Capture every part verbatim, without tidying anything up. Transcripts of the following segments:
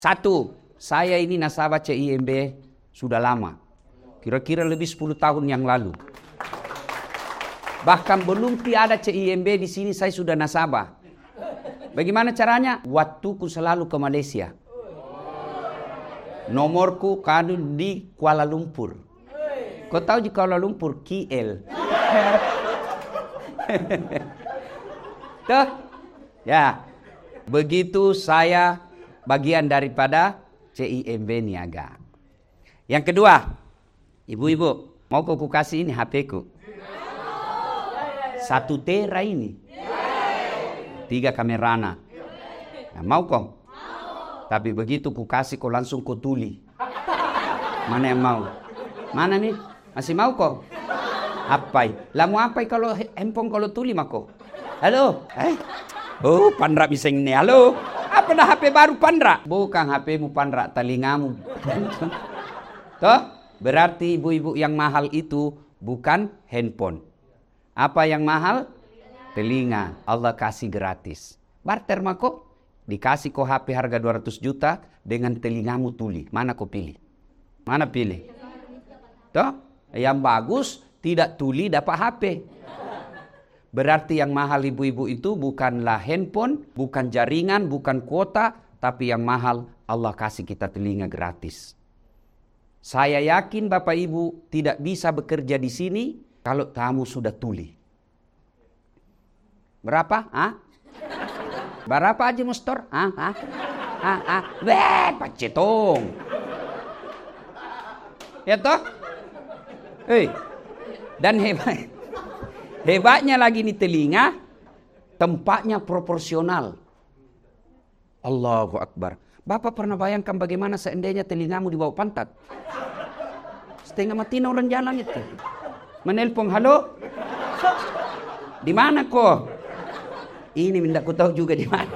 Satu, saya ini nasabah C I M B sudah lama. Kira-kira lebih sepuluh tahun yang lalu. Bahkan belum tiada C I M B di sini saya sudah nasabah. Bagaimana caranya? Waktuku selalu ke Malaysia. Nomorku kadu di Kuala Lumpur. Kau tahu di Kuala Lumpur? K L. Tuh. Ya. Begitu saya bagian daripada C I M B Niaga. Yang kedua, ibu-ibu, mau ku kasih ini H P-ku. Satu tera ini. Tiga kamerana. Nah, mau kong? Tapi begitu ku kasih kau langsung kau tuli. Mana yang mau? Mana nih? Masih mau kok? Apai? Lamu apai kalau handphone kalau tuli mako? Halo? Eh? Oh, Pandra bising nih. Halo? Apa dah H P baru Pandra? Bukan H P-mu Pandra, telingamu. Toh? Berarti ibu-ibu yang mahal itu bukan handphone. Apa yang mahal? Telinga. Allah kasih gratis. Barter mako? Dikasih kau H P harga dua ratus juta dengan telingamu tuli. Mana kau pilih? Mana pilih? Toh? Yang bagus tidak tuli dapat H P. Berarti yang mahal ibu-ibu itu bukanlah handphone, bukan jaringan, bukan kuota, tapi yang mahal Allah kasih kita telinga gratis. Saya yakin Bapak Ibu tidak bisa bekerja di sini kalau kamu sudah tuli. Berapa? Ah? Berapa aja mustor? Ah, ah, ah, ah, weh, pacetong. Ya toh? Hei, dan hebat, hebatnya lagi nih telinga, tempatnya proporsional. Allahu Akbar. Bapak pernah bayangkan bagaimana seandainya telingamu di bawah pantat? Setengah mati orang jalan itu. Menelpon, halo? Di mana kok? Ini minta ku tahu juga di mana.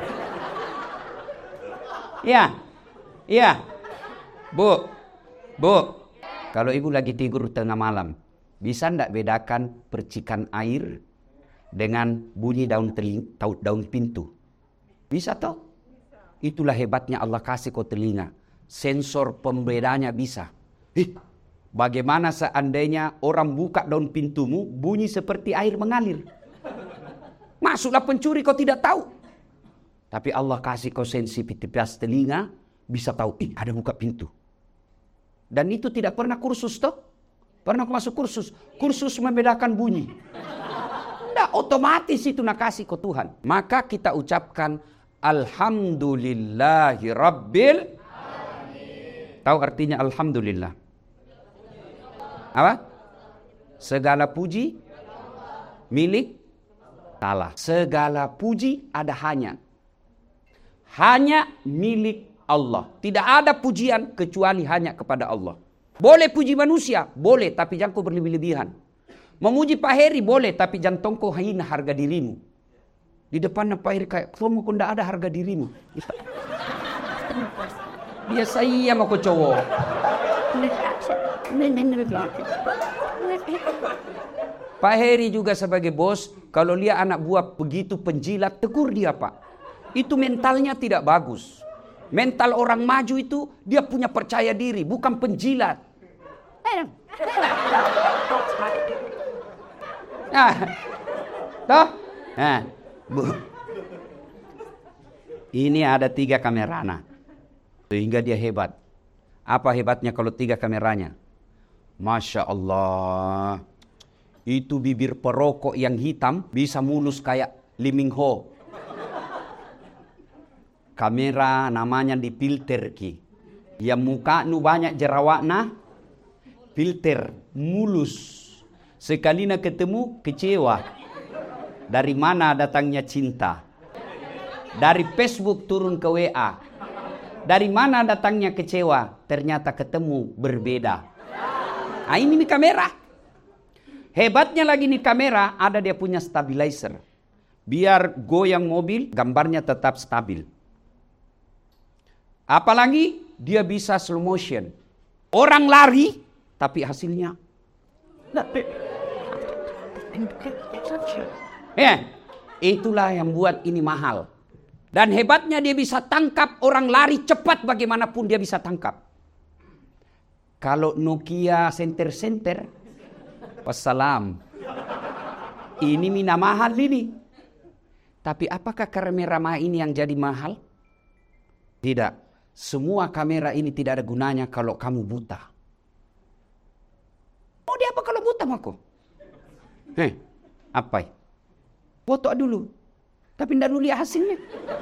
Ya, ya, Bu, Bu. Kalau ibu lagi tidur tengah malam, bisa ndak bedakan percikan air dengan bunyi daun teling, daun pintu? Bisa toh? Itulah hebatnya Allah kasih kau telinga. Sensor pembedanya bisa. Eh, bagaimana seandainya orang buka daun pintumu, bunyi seperti air mengalir? Masuklah pencuri kau tidak tahu. Tapi Allah kasih kau sensitivitas telinga, bisa tahu, ih ada buka pintu. Dan itu tidak pernah kursus toh? Pernah masuk kursus? Kursus membedakan bunyi. Tidak, otomatis itu nak kasih ke Tuhan. Maka kita ucapkan Alhamdulillahi Rabbil Alamin. Tahu artinya Alhamdulillah? Apa? Segala puji milik Allah. Segala puji ada hanya. Hanya milik Allah. Tidak ada pujian kecuali hanya kepada Allah. Boleh puji manusia? Boleh, tapi jangan kau berlebih-lebihan. Memuji Pak Heri boleh, tapi jangan tongkol hina harga dirimu. Di depan Pak Heri kayak, kamu kok tidak ada harga dirimu. Biasa iya mau kau cowok. Pak Heri juga sebagai bos, kalau lihat anak buah begitu penjilat, tegur dia Pak. Itu mentalnya tidak bagus. Mental orang maju itu dia punya percaya diri, bukan penjilat. Nah, toh? Nah, Bu. Ini ada tiga kamerana, sehingga dia hebat. Apa hebatnya kalau tiga kameranya? Masya Allah. Itu bibir perokok yang hitam bisa mulus kayak Lee Min Ho. Kamera namanya dipilter ki. Yang muka nu banyak jerawatna, filter mulus. Sekali nak ketemu kecewa. Dari mana datangnya cinta? Dari Facebook turun ke W A. Dari mana datangnya kecewa? Ternyata ketemu berbeda. Nah, ini nih kamera. Hebatnya lagi nih kamera, ada dia punya stabilizer. Biar goyang mobil, gambarnya tetap stabil. Apalagi dia bisa slow motion. Orang lari, tapi hasilnya. Ya, itulah yang buat ini mahal. Dan hebatnya dia bisa tangkap orang lari cepat bagaimanapun dia bisa tangkap. Kalau Nokia center-center, wassalam. Ini mina mahal ini. Tapi apakah kamera ini yang jadi mahal? Tidak. Semua kamera ini tidak ada gunanya kalau kamu buta. Mau dia apa kalau buta mako? Heh, apa? Foto dulu. Tapi tidak dulu lihat hasilnya.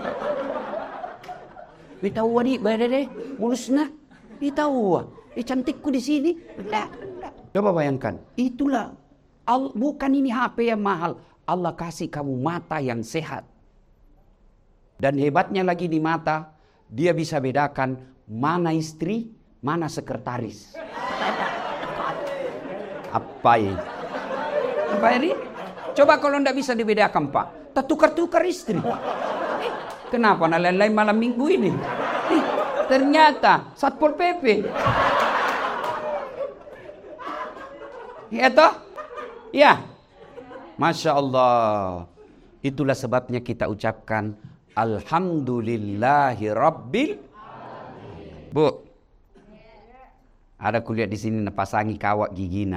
Kita tahu di badai mulusnya. Kita tahu. Eh cantikku di sini. Tidak. Coba bayangkan. Itulah. Al, bukan ini H P yang mahal. Allah kasih kamu mata yang sehat. Dan hebatnya lagi di mata. Dia bisa bedakan mana istri, mana sekretaris. Apa ini? Apa ini? Coba kalau tidak bisa dibedakan Pak. Tertukar-tukar istri. Eh, kenapa nah lain-lain malam minggu ini? Eh, ternyata Satpol P P. Ya toh? Ya. Masya Allah. Itulah sebabnya kita ucapkan Alhamdulillahi Rabbil Alamin. Bu, ada kuliah di sini pasangi kawak gigina.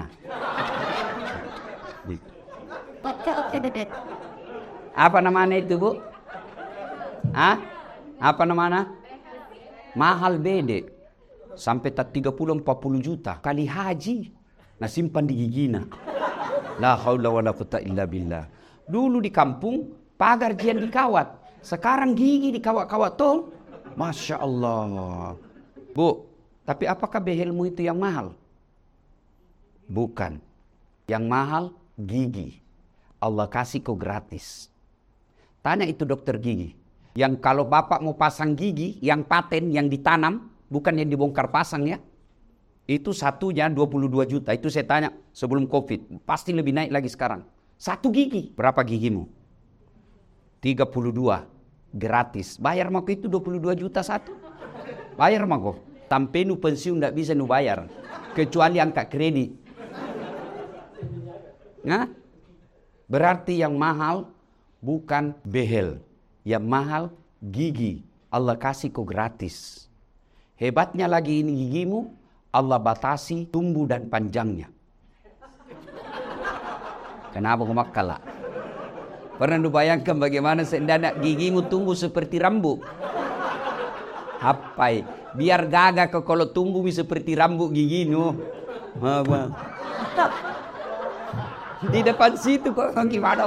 Apa namanya itu Bu? Hah? Apa namanya? Mahal bede. Sampai tak tiga puluh empat puluh juta kali haji. Nah simpan di gigina. La haula wala quwata illa billah. Dulu di kampung pagar jian dikawat. Sekarang gigi dikawat-kawat tol. Masya Allah. Bu, tapi apakah behelmu itu yang mahal? Bukan. Yang mahal gigi. Allah kasih kau gratis. Tanya itu dokter gigi. Yang kalau bapak mau pasang gigi, yang paten, yang ditanam, bukan yang dibongkar pasang ya. Itu satunya dua puluh dua juta. Itu saya tanya sebelum COVID. Pasti lebih naik lagi sekarang. Satu gigi. Berapa gigimu? tiga puluh dua. Gratis. Bayar mako itu dua puluh dua juta satu. Bayar mako. Sampai nu pensiun tidak bisa nu bayar. Kecuali angkat kredit. Nah, berarti yang mahal bukan behel. Yang mahal gigi. Allah kasih kau gratis. Hebatnya lagi ini gigimu. Allah batasi tumbuh dan panjangnya. Kenapa kau makala? Pernah lu bayangkan bagaimana seandainya gigimu tumbuh seperti rambut? Apa? Biar gagah kau kalau tumbuh seperti rambut gigimu. Di depan situ kok gimana?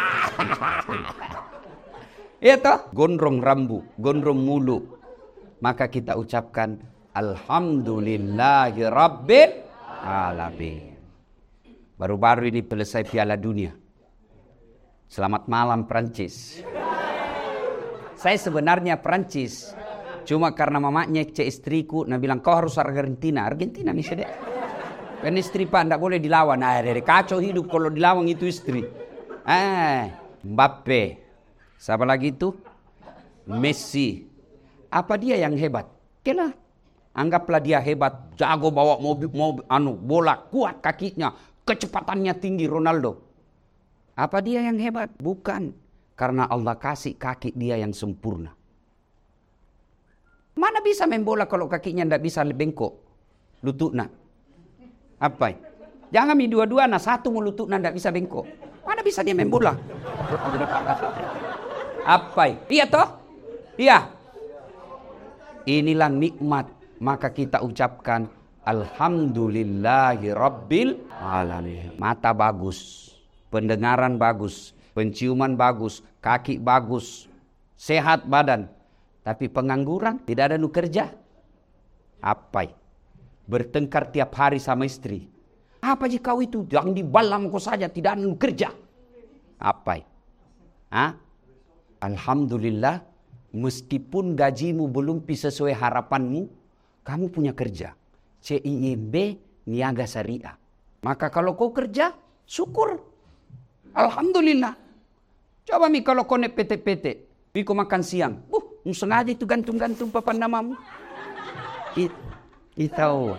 Ya toh? Gondrong rambut, gondrong mulu. Maka kita ucapkan Alhamdulillahi Rabbil Alamin. Baru-baru ini selesai Piala Dunia. Selamat malam Prancis. Saya sebenarnya Prancis. Cuma karena mamanya cek istriku, nah bilang kau harus Argentina. Argentina nih sedek. Kan istri Pak tidak boleh dilawan. Ah, dari kacau hidup kalau dilawan itu istri. Ah, Mbappe. Siapa lagi itu? Messi. Apa dia yang hebat? Okelah. Anggaplah dia hebat, jago bawa mobil, mobil anu bola, kuat kakinya, kecepatannya tinggi Ronaldo. Apa dia yang hebat? Bukan. Karena Allah kasih kaki dia yang sempurna. Mana bisa main bola kalau kakinya tidak bisa bengkok? Lututnya. Apa? Jangan mi dua-dua, nah satu mau lututnya tidak bisa bengkok. Mana bisa dia main bola? Apa? Iya toh? Iya. Inilah nikmat. Maka kita ucapkan Alhamdulillahi Rabbil Alamin. Mata bagus. Pendengaran bagus, penciuman bagus, kaki bagus, sehat badan. Tapi pengangguran, tidak ada nu kerja. Apa? Bertengkar tiap hari sama istri. Apa jika kau itu? Jangan dibalam kau saja, tidak ada nu kerja. Apa? Hah? Alhamdulillah, meskipun gajimu belum sesuai harapanmu, kamu punya kerja. C I M B Niaga Syariah. Maka kalau kau kerja, syukur. Alhamdulillah. Coba mi kalau kau P T P T, piko makan siang. Uh, sengaja itu gantung-gantung papan namamu. It, itu.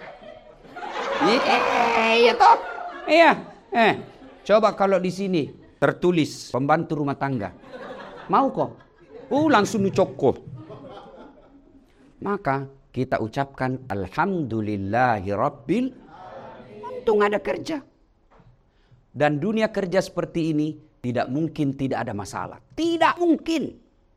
Iya toh? Iya. Eh, coba kalau di sini tertulis pembantu rumah tangga. Mau kok? Oh, langsung dicokot. Maka kita ucapkan alhamdulillahi rabbil untung ada kerja. Dan dunia kerja seperti ini tidak mungkin tidak ada masalah. Tidak mungkin.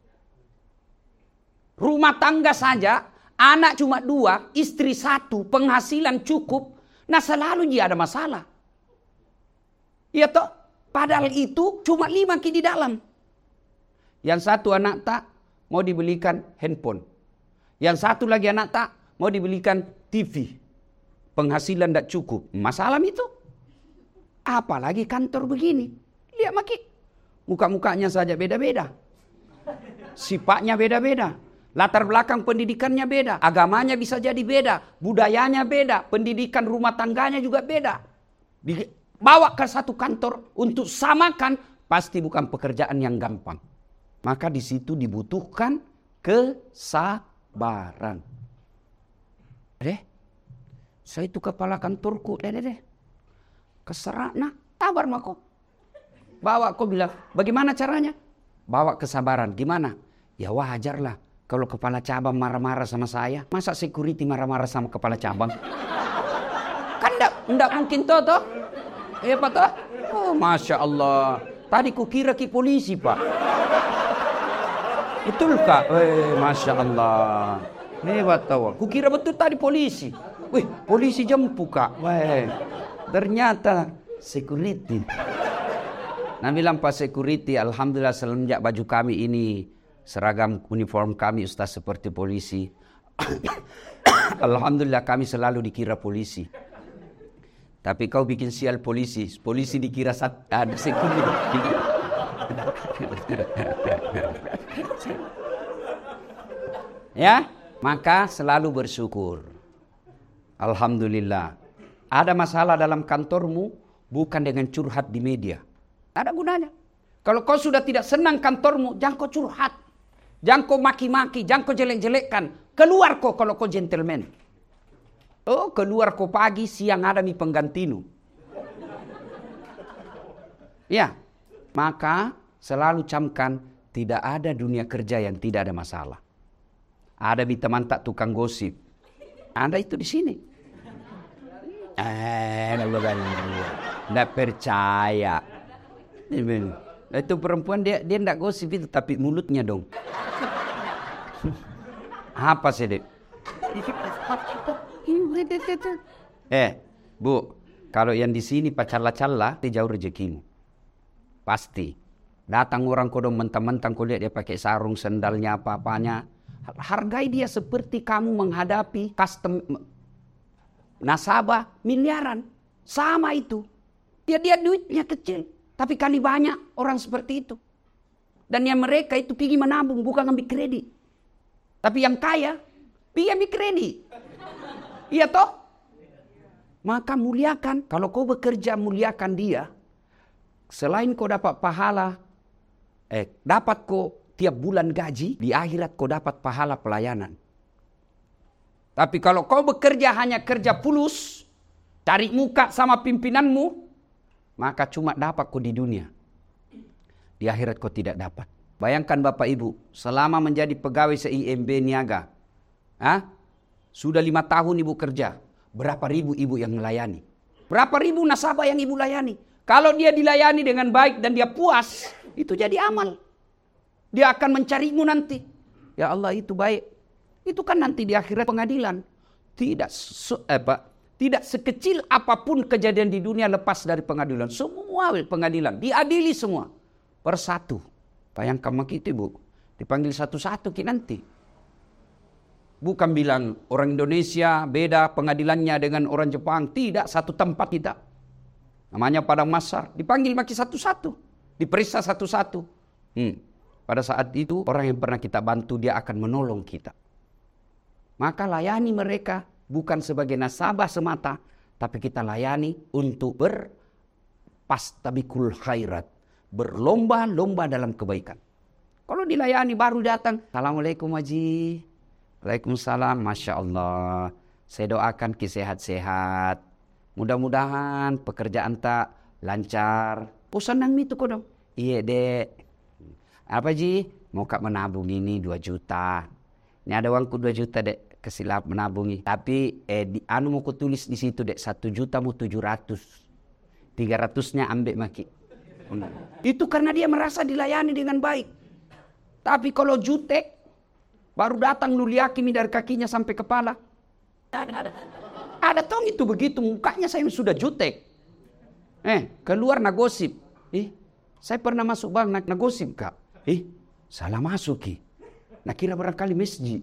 Rumah tangga saja, anak cuma dua, istri satu, penghasilan cukup. Nah selalu dia ada masalah. Ya toh, padahal itu cuma lima ki di dalam. Yang satu anak tak mau dibelikan handphone. Yang satu lagi anak tak mau dibelikan T V. Penghasilan tidak cukup. Masalah itu. Apalagi kantor begini. Lihat maki. Muka-mukanya saja beda-beda. Sifatnya beda-beda. Latar belakang pendidikannya beda. Agamanya bisa jadi beda. Budayanya beda. Pendidikan rumah tangganya juga beda. Dibawa ke satu kantor untuk samakan. Pasti bukan pekerjaan yang gampang. Maka di situ dibutuhkan kesabaran. Deh, saya itu kepala kantorku. Deh, deh, deh. Keserak nak, tabar mako. Bawa kau bilang, bagaimana caranya? Bawa kesabaran, gimana? Ya wajar lah. Kalau kepala cabang marah-marah sama saya, masa security marah-marah sama kepala cabang? Kan enggak mungkin toh toh. Eh apa toh? Oh Masya Allah. Tadi ku kira ki polisi pak. Betul kak? Eh Masya Allah. Hebat tahu. Ku kira betul tadi polisi. Wih polisi jemput kak. Weh. Ternyata security. Nah bilang Pak Security, alhamdulillah semenjak baju kami ini, seragam uniform kami Ustaz seperti polisi. Alhamdulillah kami selalu dikira polisi. Tapi kau bikin sial polisi, polisi dikira sat, ada security. Ya, maka selalu bersyukur. Alhamdulillah. Ada masalah dalam kantormu, bukan dengan curhat di media. Ada gunanya. Kalau kau sudah tidak senang kantormu, jangan kau curhat. Jangan kau maki-maki, jangan kau jelek-jelekkan. Keluar kau kalau kau gentleman. Oh, keluar kau pagi, siang ada mi penggantinu. Ya, maka selalu camkan, tidak ada dunia kerja yang tidak ada masalah. Ada mi teman tak tukang gosip. Ada itu di sini. Eh, tidak percaya. Itu perempuan dia dia tidak gosip itu, tapi mulutnya dong. Apa sih dek? Eh, Bu, kalau yang di sini pacala-cala, dia jauh rezekimu. Pasti. Datang orang kodong mentang-mentang kau lihat dia pakai sarung, sendalnya apa-apanya. Hargai dia seperti kamu menghadapi custom nasabah miliaran. Sama itu. Dia dia duitnya kecil. Tapi kali banyak orang seperti itu. Dan yang mereka itu pergi menabung, bukan ambil kredit. Tapi yang kaya, pergi ambil kredit. Iya toh? Maka muliakan. Kalau kau bekerja, muliakan dia. Selain kau dapat pahala, eh, dapat kau tiap bulan gaji, di akhirat kau dapat pahala pelayanan. Tapi kalau kau bekerja hanya kerja fulus, cari muka sama pimpinanmu, maka cuma dapat kau di dunia. Di akhirat kau tidak dapat. Bayangkan Bapak Ibu, selama menjadi pegawai se I M B Niaga, ah, sudah lima tahun Ibu kerja, berapa ribu Ibu yang melayani? Berapa ribu nasabah yang Ibu layani? Kalau dia dilayani dengan baik dan dia puas, itu jadi amal. Dia akan mencarimu nanti. Ya Allah itu baik. Itu kan nanti di akhirat pengadilan. Tidak se, apa, tidak sekecil apapun kejadian di dunia lepas dari pengadilan. Semua pengadilan. Diadili semua. Persatu. Bayangkan kita Bu. Dipanggil satu-satu ki nanti. Bukan bilang orang Indonesia beda pengadilannya dengan orang Jepang. Tidak, satu tempat tidak. Namanya Padang Mahsyar. Dipanggil maki satu-satu. Diperiksa satu-satu. Hmm. Pada saat itu orang yang pernah kita bantu dia akan menolong kita. Maka layani mereka bukan sebagai nasabah semata, tapi kita layani untuk berpastabikul khairat, berlomba-lomba dalam kebaikan. Kalau dilayani baru datang, Assalamualaikum Haji, Waalaikumsalam, Masya Allah, saya doakan ki sehat-sehat, mudah-mudahan pekerjaan tak lancar. Oh senang itu kok dong. Iya dek. Apa Ji? mau kak menabung ini dua juta. Ini ada uangku dua juta dek, kesilap menabungi. Tapi eh, di, anu mau ku tulis di situ dek, satu juta mau tujuh ratus. Tiga ratusnya ambil maki. Itu karena dia merasa dilayani dengan baik. Tapi kalau jutek, baru datang nuliaki dari kakinya sampai kepala. Ada, ada. Ada tong itu begitu, mukanya saya sudah jutek. Eh, keluar nagosip. Eh, saya pernah masuk bank nagosip kak. Eh, salah masuk ki. Nah kira barangkali masjid.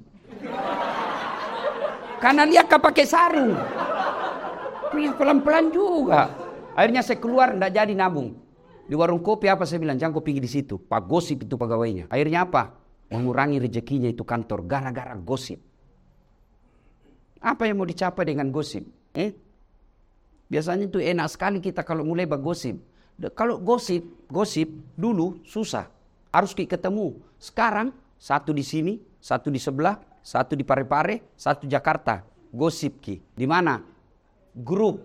Karena dia kak pakai sarung. Pelan-pelan juga. Akhirnya saya keluar, nggak jadi nabung. Di warung kopi apa saya bilang, jangan kau pergi di situ. Pak gosip itu pegawainya. Akhirnya apa? Mengurangi rezekinya itu kantor gara-gara gosip. Apa yang mau dicapai dengan gosip? Eh? Biasanya itu enak sekali kita kalau mulai bergosip. Kalau gosip, gosip dulu susah. Harus kita ketemu. Sekarang satu di sini, satu di sebelah, satu di Parepare, satu Jakarta. Gosip ki. Di mana? Grup.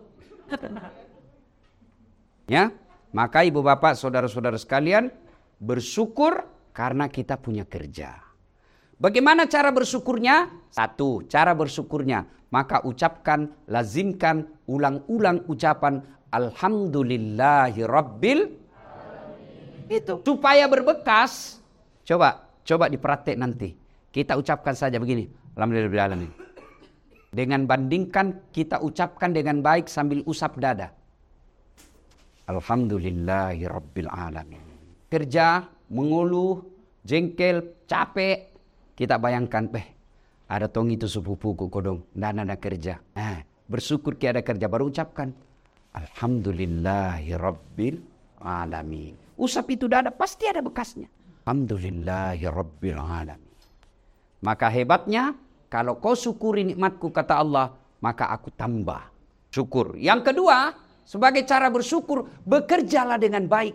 Ya? Maka ibu bapak, saudara-saudara sekalian, bersyukur karena kita punya kerja. Bagaimana cara bersyukurnya? Satu, cara bersyukurnya. Maka ucapkan, lazimkan, ulang-ulang ucapan Alhamdulillahi Rabbil Alamin. Itu. Supaya berbekas. Coba, coba dipraktek nanti. Kita ucapkan saja begini. Alhamdulillahirabbil alamin. Dengan bandingkan kita ucapkan dengan baik sambil usap dada. Alhamdulillahi Rabbil Alamin. Kerja, mengeluh, jengkel, capek. Kita bayangkan, beh, ada tong itu sepupuku kodong. Dan ada kerja. Eh, bersyukur ki ada kerja. Baru ucapkan. Alhamdulillahi Rabbil Alamin. Usap itu dada, pasti ada bekasnya. Alhamdulillahi Rabbil Alamin. Maka hebatnya, kalau kau syukuri nikmatku kata Allah, maka aku tambah syukur. Yang kedua, sebagai cara bersyukur, bekerjalah dengan baik.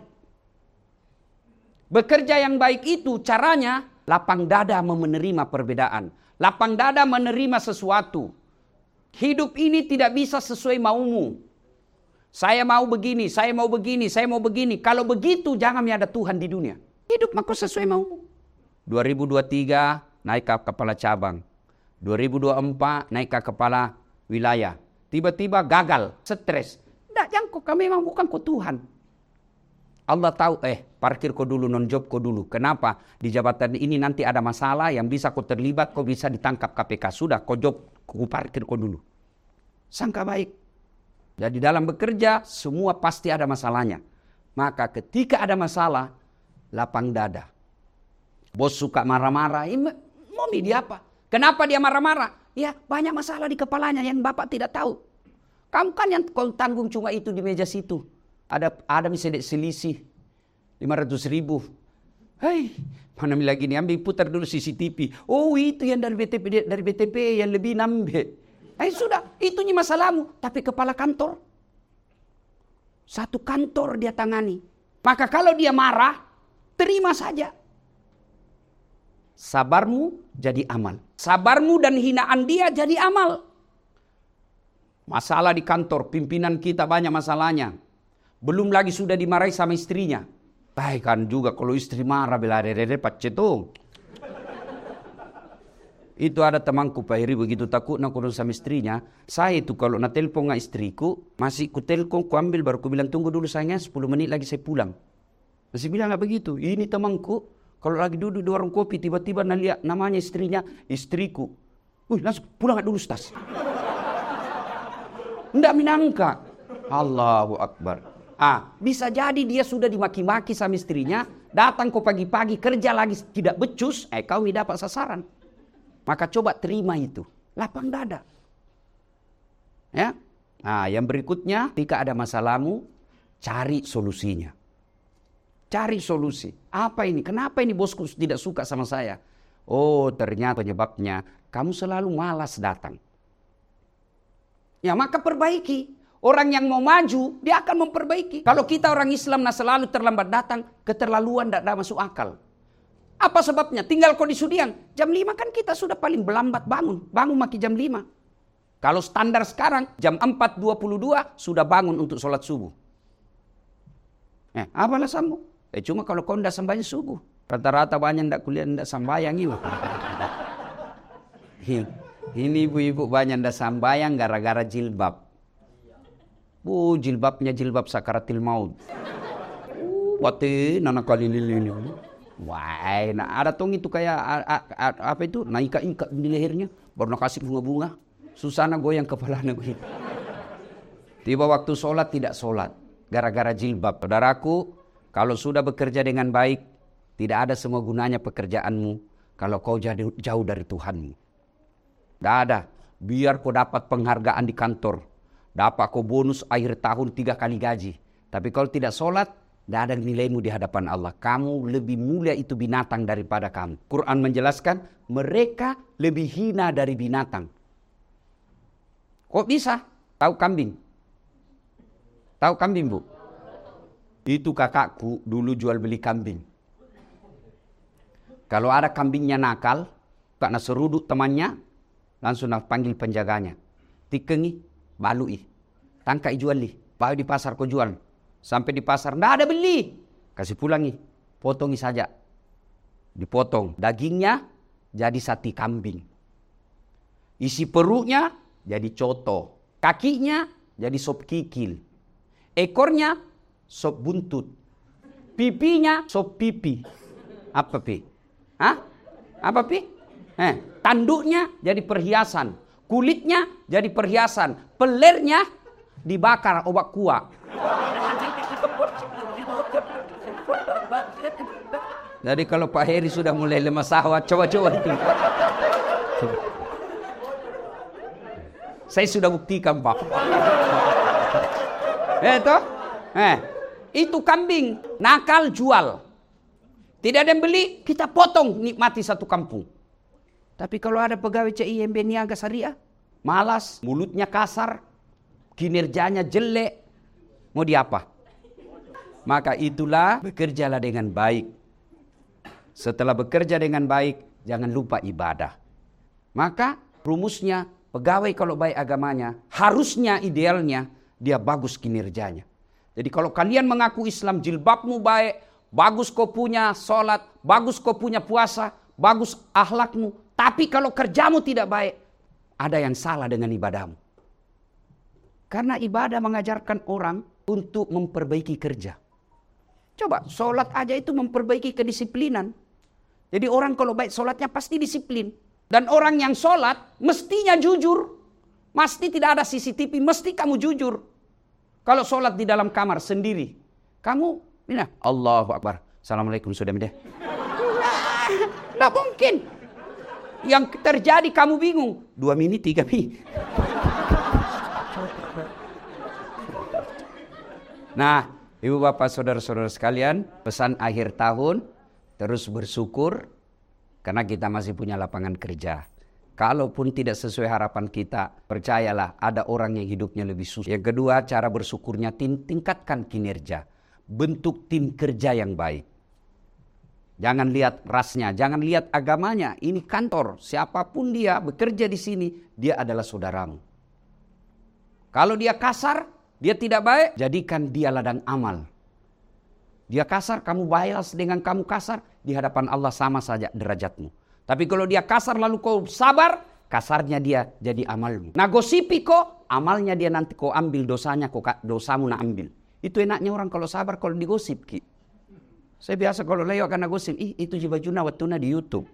Bekerja yang baik itu caranya lapang dada menerima perbedaan. Lapang dada menerima sesuatu. Hidup ini tidak bisa sesuai maumu. Saya mau begini, saya mau begini, saya mau begini. Kalau begitu jangan ada Tuhan di dunia. Hidup maka sesuai maumu. dua ribu dua puluh tiga naik ke kepala cabang. dua ribu dua puluh empat naik ke kepala wilayah. Tiba-tiba gagal, stres. Tidak, jangan kau memang bukan kau Tuhan. Allah tahu, eh parkir kau dulu, non-job kau dulu. Kenapa? Di jabatan ini nanti ada masalah yang bisa kau terlibat, kau bisa ditangkap K P K. Sudah, kau job, kau parkir kau dulu. Sangka baik. Jadi dalam bekerja, semua pasti ada masalahnya. Maka ketika ada masalah, lapang dada. Bos suka marah-marah, mau dia apa? Kenapa dia marah-marah? Ya banyak masalah di kepalanya yang Bapak tidak tahu. Kamu kan yang kau tanggung cuma itu di meja situ. Ada ada misalnya selisih lima ratus ribu. Hei, mana lagi nih, ambil putar dulu C C T V. Oh itu yang dari B T P, dari B T P yang lebih nambah. Eh sudah, itu masalahmu. Tapi kepala kantor. Satu kantor dia tangani. Maka kalau dia marah, terima saja. Sabarmu jadi amal. Sabarmu dan hinaan dia jadi amal. Masalah di kantor, pimpinan kita banyak masalahnya. Belum lagi sudah dimarahi sama istrinya. Baik kan juga kalau istri marah bela dede pacetung. Itu ada temanku Pak Heri begitu takut nak kurang sama istrinya. Saya itu kalau nak telepon nggak istriku, masih ku telepon, ku ambil baru ku bilang tunggu dulu sayangnya sepuluh menit lagi saya pulang. Masih bilang nggak begitu. Ini temanku kalau lagi duduk di warung kopi tiba-tiba lihat namanya istrinya, istriku. Wih langsung pulang nggak dulu stas. Nggak minangka. Allahu Akbar. Ah, bisa jadi dia sudah dimaki-maki sama istrinya, datang kau pagi-pagi kerja lagi tidak becus, eh kau tidak dapat sasaran. Maka coba terima itu, lapang dada. Ya. Nah, yang berikutnya, ketika ada masalahmu, cari solusinya. Cari solusi. Apa ini? Kenapa ini bosku tidak suka sama saya? Oh, ternyata penyebabnya kamu selalu malas datang. Ya, maka perbaiki. Orang yang mau maju, dia akan memperbaiki. Kalau kita orang Islam nah selalu terlambat datang, keterlaluan tidak masuk akal. Apa sebabnya? Tinggal kau di Sudiang. Jam lima kan kita sudah paling berlambat bangun. Bangun maki jam lima. Kalau standar sekarang, jam empat dua puluh dua sudah bangun untuk sholat subuh. Eh, apa alasanmu? Eh, cuma kalau kau tidak sembahyang subuh. Rata-rata banyak ndak kuliah ndak sambayang ini. Ini ibu-ibu banyak ndak sambayang gara-gara jilbab. Bu, jilbabnya jilbab sakaratil maut. Wati nana kali ini. Wah, nah ada tong itu kayak a, a, a, apa itu? Naika-ika di lehernya, baru nak kasih bunga-bunga. Susana goyang kepalanya begitu. Tiba waktu sholat tidak sholat gara-gara jilbab. Saudaraku, kalau sudah bekerja dengan baik, tidak ada semua gunanya pekerjaanmu kalau kau jauh dari Tuhanmu. Tidak ada. Biar kau dapat penghargaan di kantor, dapat kau bonus akhir tahun tiga kali gaji. Tapi kalau tidak sholat, tidak ada nilaimu di hadapan Allah. Kamu lebih mulia itu binatang daripada kamu. Quran menjelaskan mereka lebih hina dari binatang. Kok bisa? Tahu kambing? Tahu kambing, Bu? Itu kakakku dulu jual beli kambing. Kalau ada kambingnya nakal, karena seruduk temannya, langsung nak panggil penjaganya. Tikengi, balui, tangkai juali, bawa di pasar kau jual. Sampai di pasar, ndak ada beli. Kasih pulangi, potongi saja. Dipotong, dagingnya jadi sate kambing. Isi perutnya jadi coto. Kakinya jadi sop kikil. Ekornya sop buntut. Pipinya sop pipi. Apa pi? Hah? Apa pi? Eh, tanduknya jadi perhiasan. Kulitnya jadi perhiasan. Pelernya dibakar obat kuah. Jadi kalau Pak Heri sudah mulai lemah sahwat, coba-coba itu. Saya sudah buktikan, Pak. Eh, toh? Eh, itu kambing nakal jual. Tidak ada yang beli, kita potong, nikmati satu kampung. Tapi kalau ada pegawai C I M B Niaga Syariah, malas, mulutnya kasar, kinerjanya jelek, mau diapa? Maka itulah bekerjalah dengan baik. Setelah bekerja dengan baik, jangan lupa ibadah. Maka rumusnya, pegawai kalau baik agamanya, harusnya idealnya dia bagus kinerjanya. Jadi kalau kalian mengaku Islam, jilbabmu baik, bagus kau punya sholat, bagus kau punya puasa, bagus akhlakmu. Tapi kalau kerjamu tidak baik, ada yang salah dengan ibadahmu. Karena ibadah mengajarkan orang untuk memperbaiki kerja. Coba, sholat aja itu memperbaiki kedisiplinan. Jadi orang kalau baik sholatnya pasti disiplin. Dan orang yang sholat mestinya jujur. Mesti tidak ada C C T V, mesti kamu jujur. Kalau sholat di dalam kamar sendiri, kamu, mina, Allahu Akbar, Assalamualaikum sudah mida. Tidak mungkin. Yang terjadi kamu bingung. Dua menit, tiga menit. Nah, ibu bapak saudara-saudara sekalian, pesan akhir tahun, terus bersyukur karena kita masih punya lapangan kerja. Kalaupun tidak sesuai harapan kita, percayalah ada orang yang hidupnya lebih susah. Yang kedua, cara bersyukurnya tingkatkan kinerja. Bentuk tim kerja yang baik. Jangan lihat rasnya, jangan lihat agamanya. Ini kantor, siapapun dia bekerja di sini, dia adalah saudaramu. Kalau dia kasar, dia tidak baik, jadikan dia ladang amal. Dia kasar, kamu balas dengan kamu kasar, di hadapan Allah sama saja derajatmu. Tapi kalau dia kasar lalu kau sabar, kasarnya dia jadi amalmu. Nah gosipi kau, amalnya dia nanti kau ambil dosanya, kau dosamu nak ambil. Itu enaknya orang kalau sabar kalau digosip ki. Saya biasa kalau lewat karena gosip, ih itu jibajuna watuna di YouTube.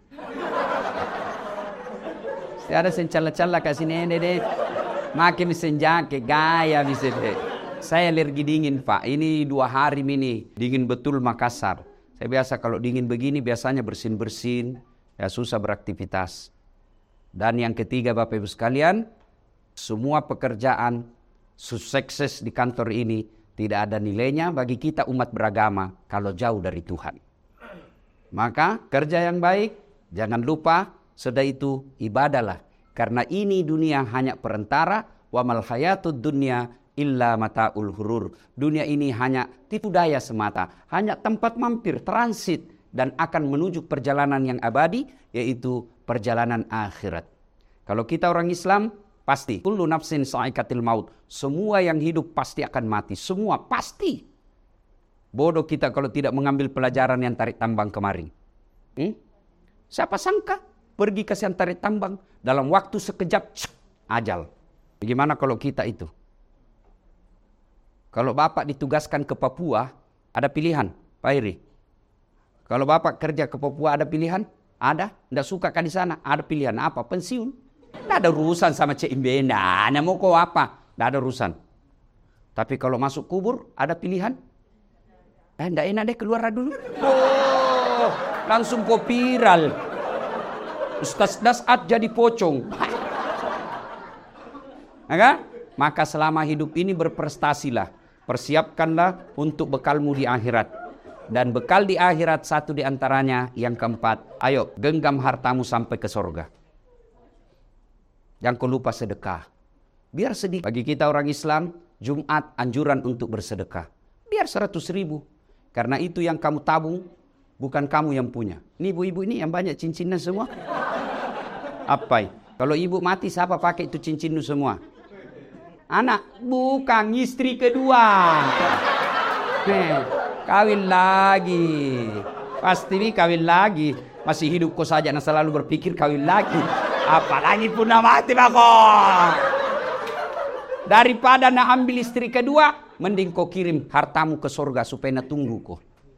Saya ada sencala-cala kasih nene deh. Makin senjake gaya bisa deh. Saya alergi dingin Pak. Ini dua hari ini dingin betul Makassar. Saya biasa kalau dingin begini biasanya bersin-bersin. Ya susah beraktivitas. Dan yang ketiga Bapak Ibu sekalian, semua pekerjaan sukses di kantor ini tidak ada nilainya bagi kita umat beragama kalau jauh dari Tuhan. Maka kerja yang baik, jangan lupa setelah itu ibadahlah. Karena ini dunia hanya perantara, wa mal hayatud dunya illa mataul ghurur. Dunia ini hanya tipu daya semata, hanya tempat mampir, transit, dan akan menuju perjalanan yang abadi, yaitu perjalanan akhirat. Kalau kita orang Islam, pasti kullu nafsin sa'iqatil maut. Semua yang hidup pasti akan mati. Semua pasti. Bodoh kita kalau tidak mengambil pelajaran yang tarik tambang kemarin. Hmm? Siapa sangka pergi ke Siantari Tambang dalam waktu sekejap cik, ajal. Bagaimana kalau kita itu? Kalau Bapak ditugaskan ke Papua, ada pilihan, Pak Iri. Kalau Bapak kerja ke Papua ada pilihan? Ada. Tidak suka kan di sana? Ada pilihan apa? Pensiun. Tidak ada urusan sama Cik Imbena. Nah, mau kau apa? Tidak ada urusan. Tapi kalau masuk kubur, ada pilihan? Eh, tidak enak deh, keluar dulu. Oh, langsung kau viral. Ustaz Dasat jadi pocong. Maka, maka selama hidup ini berprestasilah. Persiapkanlah untuk bekalmu di akhirat. Dan bekal di akhirat satu di antaranya yang keempat. Ayo genggam hartamu sampai ke surga. Jangan kau lupa sedekah. Biar sedikit. Bagi kita orang Islam, Jumat anjuran untuk bersedekah. Biar seratus ribu. Karena itu yang kamu tabung, bukan kamu yang punya. Ini ibu-ibu ini yang banyak cincinnya semua. Apa? Kalau ibu mati siapa pakai itu cincin itu semua? Anak, bukan istri kedua. Nih, kawin lagi. Pasti nih kawin lagi. Masih hidup kok saja, nah selalu berpikir kawin lagi. Apalagi pun mati bako. Daripada nak ambil istri kedua, mending kau kirim hartamu ke surga supaya nak tunggu kau.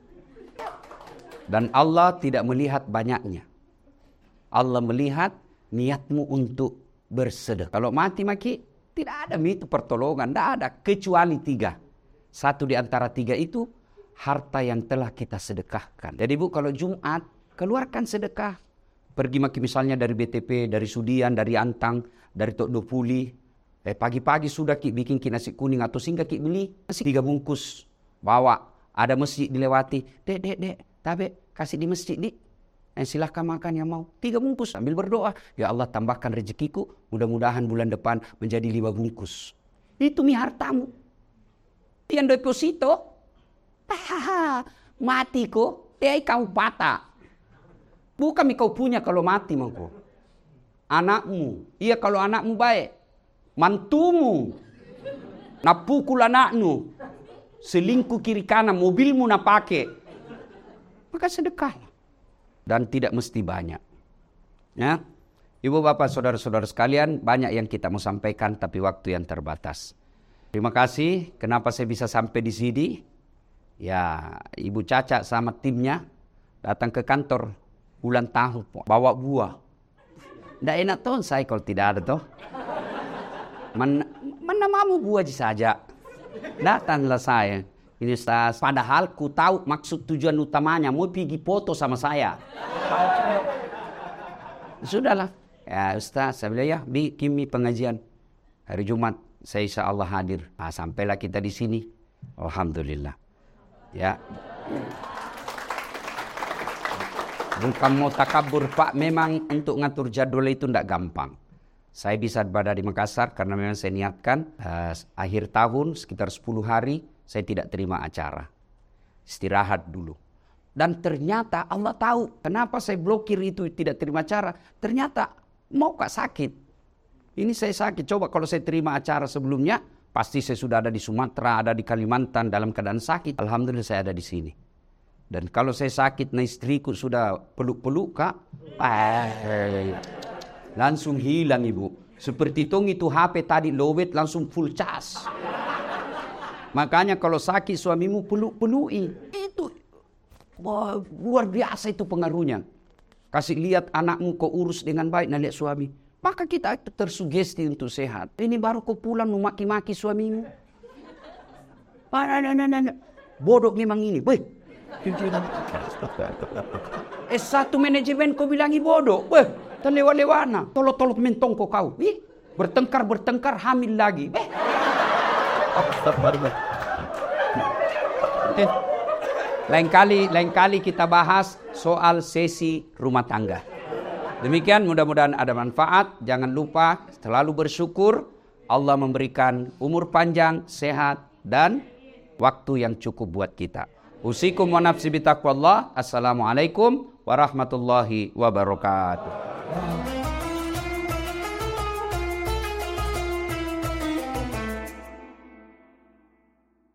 Dan Allah tidak melihat banyaknya. Allah melihat niatmu untuk bersedekah. Kalau mati maki, tidak ada itu pertolongan, tidak ada kecuali tiga. Satu di antara tiga itu harta yang telah kita sedekahkan. Jadi Bu, kalau Jumat keluarkan sedekah. Pergi maki misalnya dari B T P, dari Sudian, dari Antang, dari Tok Dopuli. Eh pagi-pagi sudah ki bikin ki nasi kuning atau singgah ki beli nasi tiga bungkus. Bawa, ada masjid dilewati. Dek, dek, dek, tabe kasih di masjid di. Eh, silahkan makan yang mau. Tiga bungkus sambil berdoa. Ya Allah tambahkan rezekiku. Mudah-mudahan bulan depan menjadi lima bungkus. Itu mi hartamu. Yang deposito. Hahaha. Mati ko. Eh kau patah. Bukan mi kau punya kalau mati mangko. Anakmu. Iya kalau anakmu baik. Mantumu. Napukul anakmu. Selingkuh kiri kanan. Mobilmu nak pakai. Maka sedekah. Dan tidak mesti banyak. Ya, Ibu bapak saudara-saudara sekalian, banyak yang kita mau sampaikan tapi waktu yang terbatas. Terima kasih. Kenapa saya bisa sampai di sini? Ya, Ibu Caca sama timnya datang ke kantor ulang tahun, bawa buah. Nggak enak toh saya kalau tidak ada toh. Mana, mana mau buah saja. Datanglah saya. Ini Ustaz, padahal ku tahu maksud tujuan utamanya mau pergi foto sama saya. Sudahlah. Ya Ustaz, saya bilang ya, bikin pengajian hari Jumat. Saya insya Allah hadir. Nah, sampailah kita di sini. Alhamdulillah. Ya. Bukan mau takabur Pak, memang untuk ngatur jadwal itu tidak gampang. Saya bisa berada di Makassar karena memang saya niatkan uh, akhir tahun sekitar sepuluh hari saya tidak terima acara. Istirahat dulu. Dan ternyata Allah tahu kenapa saya blokir itu tidak terima acara. Ternyata mau kak sakit. Ini saya sakit. Coba kalau saya terima acara sebelumnya, pasti saya sudah ada di Sumatera, ada di Kalimantan dalam keadaan sakit. Alhamdulillah saya ada di sini. Dan kalau saya sakit, nah istriku sudah peluk-peluk kak, eh, langsung hilang Ibu. Seperti tong itu H P tadi lowet langsung full cas. Makanya kalau sakit suamimu peluk-pelui. Itu wah, luar biasa itu pengaruhnya. Kasih lihat anakmu kau urus dengan baik, nah lihat suami. Maka kita tersugesti untuk sehat. Ini baru kau pulang memaki-maki suamimu. Bodoh memang ini. Weh. S satu manajemen kau bilangi bodoh. Weh. Terlewat-lewana, tolot-tolot mentong kau kau. Ih, bertengkar-bertengkar hamil lagi. Eh. eh. Lain kali, lain kali kita bahas soal sesi rumah tangga. Demikian, mudah-mudahan ada manfaat. Jangan lupa selalu bersyukur. Allah memberikan umur panjang, sehat, dan waktu yang cukup buat kita. Usikum wa nafsi bitaqwallah. Assalamualaikum warahmatullahi wabarakatuh.